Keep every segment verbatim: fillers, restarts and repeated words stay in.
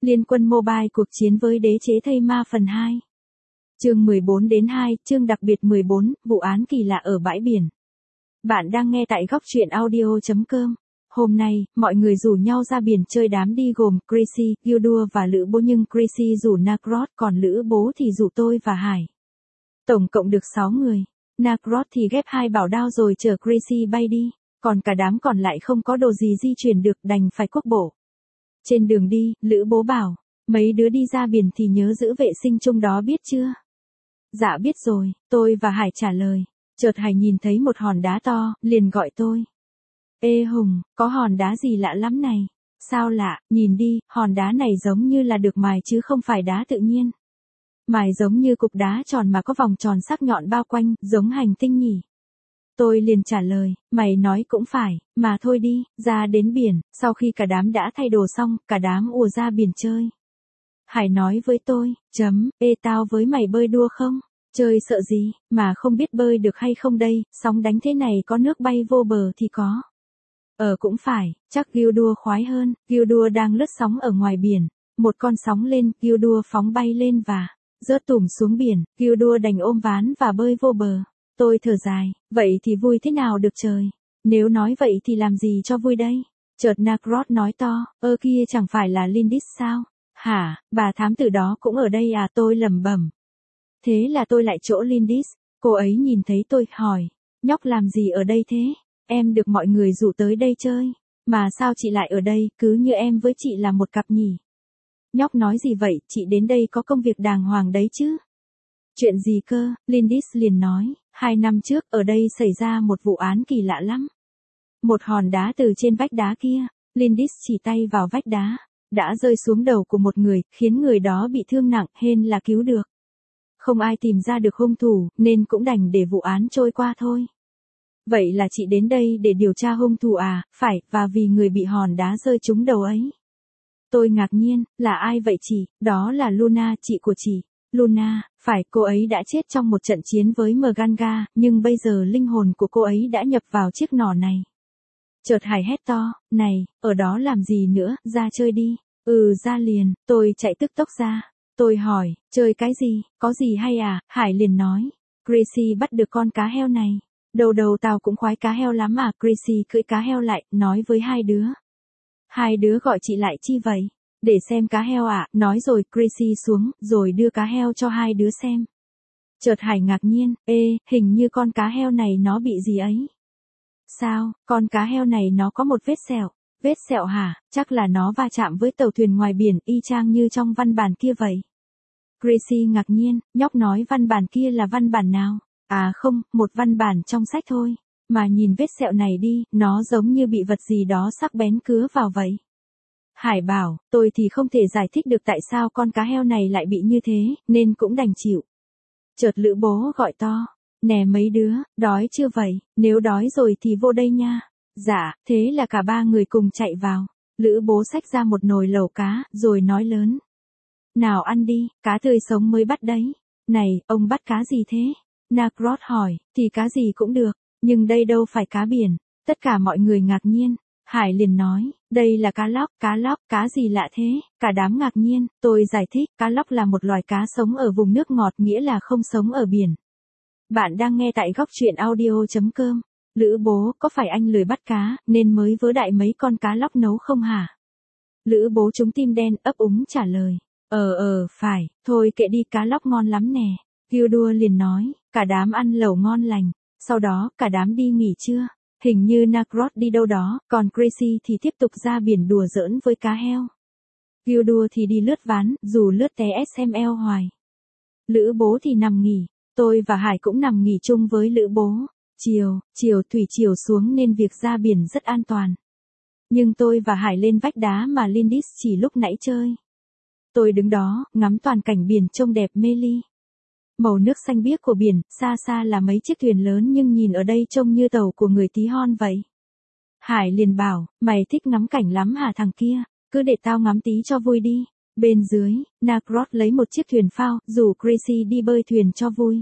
Liên quân mobile cuộc chiến với đế chế thây ma phần hai. Chương mười bốn đến hai, chương đặc biệt mười bốn, vụ án kỳ lạ ở bãi biển. Bạn đang nghe tại góc truyện audio chấm com. Hôm nay, mọi người rủ nhau ra biển chơi đám đi gồm Gracie, Gildur và Lữ Bố, nhưng Gracie rủ Nacrot, còn Lữ Bố thì rủ tôi và Hải. Tổng cộng được sáu người. Nacrot thì ghép hai bảo đao rồi chở Gracie bay đi, còn cả đám còn lại không có đồ gì di chuyển được, đành phải quốc bộ. Trên đường đi, Lữ Bố bảo, mấy đứa đi ra biển thì nhớ giữ vệ sinh chung đó biết chưa? Dạ biết rồi, tôi và Hải trả lời. Chợt Hải nhìn thấy một hòn đá to, liền gọi tôi. Ê Hùng, có hòn đá gì lạ lắm này? Sao lạ, nhìn đi, hòn đá này giống như là được mài chứ không phải đá tự nhiên. Mài giống như cục đá tròn mà có vòng tròn sắc nhọn bao quanh, giống hành tinh nhỉ? Tôi liền trả lời, mày nói cũng phải, mà thôi đi, ra đến biển. Sau khi cả đám đã thay đồ xong, cả đám ùa ra biển chơi. Hải nói với tôi, chấm, ê tao với mày bơi đua không? Chơi sợ gì, mà không biết bơi được hay không đây, sóng đánh thế này có nước bay vô bờ thì có. Ờ cũng phải, chắc Gildur khoái hơn. Gildur đang lướt sóng ở ngoài biển, một con sóng lên, Gildur phóng bay lên và rớt tủm xuống biển. Gildur đành ôm ván và bơi vô bờ. Tôi thở dài, vậy thì vui thế nào được trời. Nếu nói vậy thì làm gì cho vui đây? Chợt Nacrot nói to, ơ kia chẳng phải là Lindis sao? Hả, bà thám tử đó cũng ở đây à? Tôi lẩm bẩm. Thế là tôi lại chỗ Lindis. Cô ấy nhìn thấy tôi, hỏi, nhóc làm gì ở đây thế? Em được mọi người rủ tới đây chơi. Mà sao chị lại ở đây, cứ như em với chị là một cặp nhỉ? Nhóc nói gì vậy, chị đến đây có công việc đàng hoàng đấy chứ? Chuyện gì cơ? Lindis liền nói, hai năm trước, ở đây xảy ra một vụ án kỳ lạ lắm. Một hòn đá từ trên vách đá kia, Lindis chỉ tay vào vách đá, đã rơi xuống đầu của một người, khiến người đó bị thương nặng, hên là cứu được. Không ai tìm ra được hung thủ, nên cũng đành để vụ án trôi qua thôi. Vậy là chị đến đây để điều tra hung thủ à? Phải, và vì người bị hòn đá rơi trúng đầu ấy. Tôi ngạc nhiên, là ai vậy chị? Đó là Luna, chị của chị. Luna, phải, cô ấy đã chết trong một trận chiến với Mganga, nhưng bây giờ linh hồn của cô ấy đã nhập vào chiếc nỏ này. Chợt Hải hét to, này, ở đó làm gì nữa, ra chơi đi. Ừ ra liền, tôi chạy tức tốc ra. Tôi hỏi, chơi cái gì, có gì hay à? Hải liền nói, Gracie bắt được con cá heo này. Đầu đầu tao cũng khoái cá heo lắm à? Gracie cưỡi cá heo lại, nói với hai đứa. Hai đứa gọi chị lại chi vậy? Để xem cá heo ạ, à? Nói rồi Gracie xuống, rồi đưa cá heo cho hai đứa xem. Chợt Hải ngạc nhiên, ê, hình như con cá heo này nó bị gì ấy. Sao, con cá heo này nó có một vết sẹo. Vết sẹo hả? Chắc là nó va chạm với tàu thuyền ngoài biển, y chang như trong văn bản kia vậy. Gracie ngạc nhiên, nhóc nói văn bản kia là văn bản nào? À không, một văn bản trong sách thôi. Mà nhìn vết sẹo này đi, nó giống như bị vật gì đó sắc bén cứa vào vậy. Hải bảo, tôi thì không thể giải thích được tại sao con cá heo này lại bị như thế, nên cũng đành chịu. Chợt Lữ Bố gọi to, nè mấy đứa, đói chưa vậy? Nếu đói rồi thì vô đây nha. Dạ, thế là cả ba người cùng chạy vào. Lữ Bố xách ra một nồi lẩu cá, rồi nói lớn. Nào ăn đi, cá tươi sống mới bắt đấy. Này, ông bắt cá gì thế? Nacrot hỏi, thì cá gì cũng được, nhưng đây đâu phải cá biển. Tất cả mọi người ngạc nhiên. Hải liền nói, đây là cá lóc. Cá lóc, cá gì lạ thế? Cả đám ngạc nhiên. Tôi giải thích, cá lóc là một loài cá sống ở vùng nước ngọt, nghĩa là không sống ở biển. Bạn đang nghe tại góc truyện audio chấm com. Lữ Bố, có phải anh lười bắt cá, nên mới vớ đại mấy con cá lóc nấu không hả? Lữ Bố trúng tim đen, ấp úng trả lời. Ờ ờ, phải, thôi kệ đi, cá lóc ngon lắm nè. Gildur liền nói, cả đám ăn lẩu ngon lành. Sau đó, cả đám đi nghỉ trưa. Hình như Nacrot đi đâu đó, còn Gracie thì tiếp tục ra biển đùa giỡn với cá heo. Gildur thì đi lướt ván, dù lướt té ét em lờ hoài. Lữ Bố thì nằm nghỉ. Tôi và Hải cũng nằm nghỉ chung với Lữ Bố. Chiều, chiều thủy chiều xuống nên việc ra biển rất an toàn. Nhưng tôi và Hải lên vách đá mà Lindis chỉ lúc nãy chơi. Tôi đứng đó, ngắm toàn cảnh biển trông đẹp mê ly. Màu nước xanh biếc của biển, xa xa là mấy chiếc thuyền lớn nhưng nhìn ở đây trông như tàu của người tí hon vậy. Hải liền bảo, mày thích ngắm cảnh lắm hả thằng kia, cứ để tao ngắm tí cho vui đi. Bên dưới, Nacrot lấy một chiếc thuyền phao, rủ Gracie đi bơi thuyền cho vui.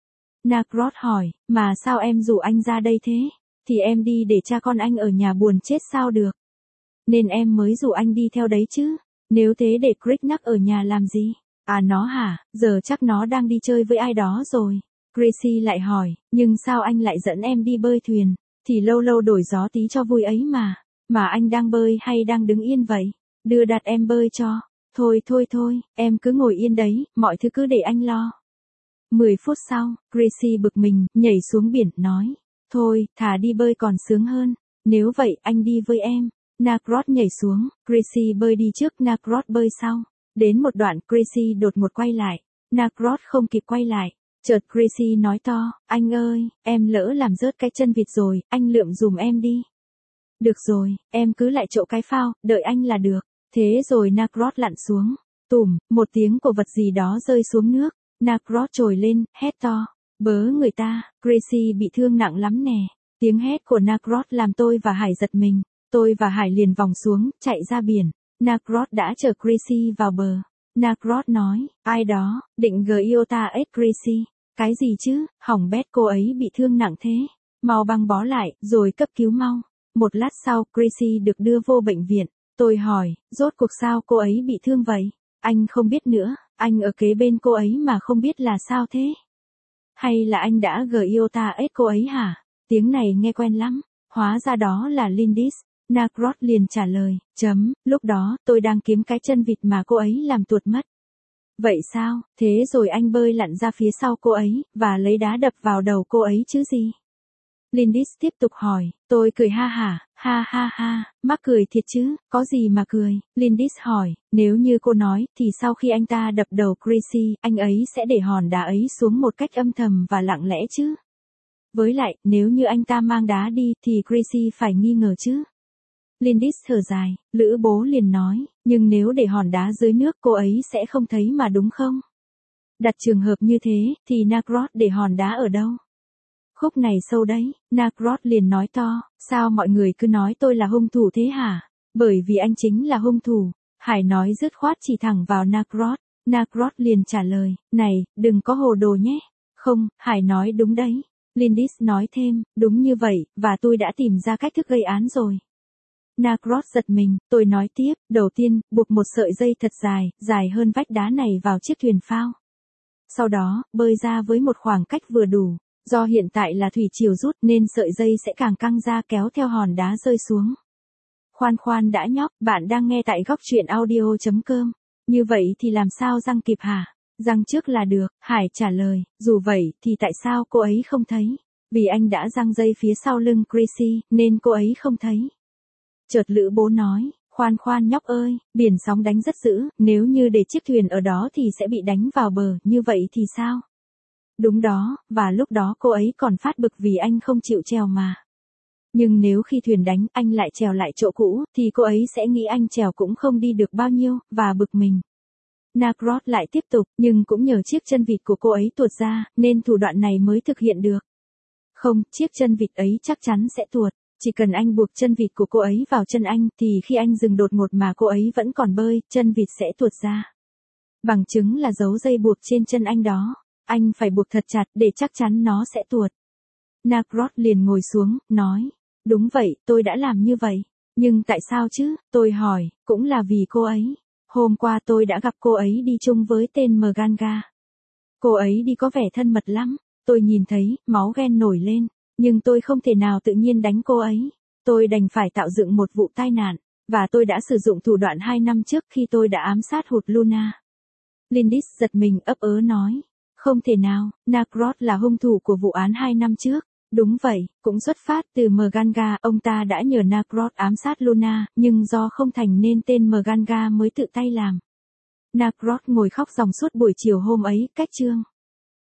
Nacrot hỏi, mà sao em rủ anh ra đây thế? Thì em đi để cha con anh ở nhà buồn chết sao được. Nên em mới rủ anh đi theo đấy chứ. Nếu thế để Cricknack ở nhà làm gì? À nó hả, giờ chắc nó đang đi chơi với ai đó rồi. Gracie lại hỏi, nhưng sao anh lại dẫn em đi bơi thuyền? Thì lâu lâu đổi gió tí cho vui ấy mà. Mà anh đang bơi hay đang đứng yên vậy? Đưa đặt em bơi cho. Thôi thôi thôi, em cứ ngồi yên đấy, mọi thứ cứ để anh lo. Mười phút sau, Gracie bực mình, nhảy xuống biển, nói. Thôi, thà đi bơi còn sướng hơn. Nếu vậy, anh đi với em. Narcross nhảy xuống, Gracie bơi đi trước, Narcross bơi sau. Đến một đoạn, Gracie đột ngột quay lại. Narcross không kịp quay lại. Chợt Gracie nói to, anh ơi, em lỡ làm rớt cái chân vịt rồi, anh lượm dùm em đi. Được rồi, em cứ lại chỗ cái phao, đợi anh là được. Thế rồi Narcross lặn xuống. Tùm, một tiếng của vật gì đó rơi xuống nước. Narcross trồi lên, hét to. Bớ người ta, Gracie bị thương nặng lắm nè. Tiếng hét của Narcross làm tôi và Hải giật mình. Tôi và Hải liền vòng xuống, chạy ra biển. Narcross đã chở Gracie vào bờ. Narcross nói, ai đó, định Giota ết Gracie. Cái gì chứ, hỏng bét, cô ấy bị thương nặng thế. Mau băng bó lại, rồi cấp cứu mau. Một lát sau, Gracie được đưa vô bệnh viện. Tôi hỏi, rốt cuộc sao cô ấy bị thương vậy? Anh không biết nữa, anh ở kế bên cô ấy mà không biết là sao thế? Hay là anh đã Giota ết cô ấy hả? Tiếng này nghe quen lắm. Hóa ra đó là Lindis. Narcross liền trả lời, chấm, lúc đó, tôi đang kiếm cái chân vịt mà cô ấy làm tuột mất. Vậy sao, thế rồi anh bơi lặn ra phía sau cô ấy, và lấy đá đập vào đầu cô ấy chứ gì? Lindis tiếp tục hỏi, tôi cười ha hả, ha ha ha, mắc cười thiệt chứ, có gì mà cười? Lindis hỏi, nếu như cô nói, thì sau khi anh ta đập đầu Gracie, anh ấy sẽ để hòn đá ấy xuống một cách âm thầm và lặng lẽ chứ? Với lại, nếu như anh ta mang đá đi, thì Gracie phải nghi ngờ chứ? Lindis thở dài, Lữ bố liền nói, nhưng nếu để hòn đá dưới nước cô ấy sẽ không thấy mà đúng không? Đặt trường hợp như thế, thì Narcross để hòn đá ở đâu? Khúc này sâu đấy, Narcross liền nói to, sao mọi người cứ nói tôi là hung thủ thế hả? Bởi vì anh chính là hung thủ. Hải nói dứt khoát chỉ thẳng vào Narcross. Narcross liền trả lời, này, đừng có hồ đồ nhé. Không, Hải nói đúng đấy. Lindis nói thêm, đúng như vậy, và tôi đã tìm ra cách thức gây án rồi. Narcross giật mình, tôi nói tiếp, đầu tiên, buộc một sợi dây thật dài, dài hơn vách đá này vào chiếc thuyền phao. Sau đó, bơi ra với một khoảng cách vừa đủ. Do hiện tại là thủy triều rút nên sợi dây sẽ càng căng ra kéo theo hòn đá rơi xuống. Khoan khoan đã nhóc, bạn đang nghe tại góc truyện audio chấm com. Như vậy thì làm sao răng kịp hả? Răng trước là được, Hải trả lời, dù vậy thì tại sao cô ấy không thấy? Vì anh đã giăng dây phía sau lưng Gracie, nên cô ấy không thấy. Chợt Lữ bố nói, khoan khoan nhóc ơi, biển sóng đánh rất dữ, nếu như để chiếc thuyền ở đó thì sẽ bị đánh vào bờ, như vậy thì sao? Đúng đó, và lúc đó cô ấy còn phát bực vì anh không chịu trèo mà. Nhưng nếu khi thuyền đánh, anh lại trèo lại chỗ cũ, thì cô ấy sẽ nghĩ anh trèo cũng không đi được bao nhiêu, và bực mình. Narcross lại tiếp tục, nhưng cũng nhờ chiếc chân vịt của cô ấy tuột ra, nên thủ đoạn này mới thực hiện được. Không, chiếc chân vịt ấy chắc chắn sẽ tuột. Chỉ cần anh buộc chân vịt của cô ấy vào chân anh, thì khi anh dừng đột ngột mà cô ấy vẫn còn bơi, chân vịt sẽ tuột ra. Bằng chứng là dấu dây buộc trên chân anh đó. Anh phải buộc thật chặt để chắc chắn nó sẽ tuột. Narcross liền ngồi xuống, nói. Đúng vậy, tôi đã làm như vậy. Nhưng tại sao chứ, tôi hỏi, cũng là vì cô ấy. Hôm qua tôi đã gặp cô ấy đi chung với tên Mganga. Cô ấy đi có vẻ thân mật lắm. Tôi nhìn thấy, máu ghen nổi lên. Nhưng tôi không thể nào tự nhiên đánh cô ấy. Tôi đành phải tạo dựng một vụ tai nạn. Và tôi đã sử dụng thủ đoạn hai năm trước khi tôi đã ám sát hụt Luna. Lindis giật mình ấp ớ nói. Không thể nào, Narcross là hung thủ của vụ án hai năm trước. Đúng vậy, cũng xuất phát từ Mganga, ông ta đã nhờ Narcross ám sát Luna, nhưng do không thành nên tên Mganga mới tự tay làm. Narcross ngồi khóc ròng suốt buổi chiều hôm ấy, cách chương.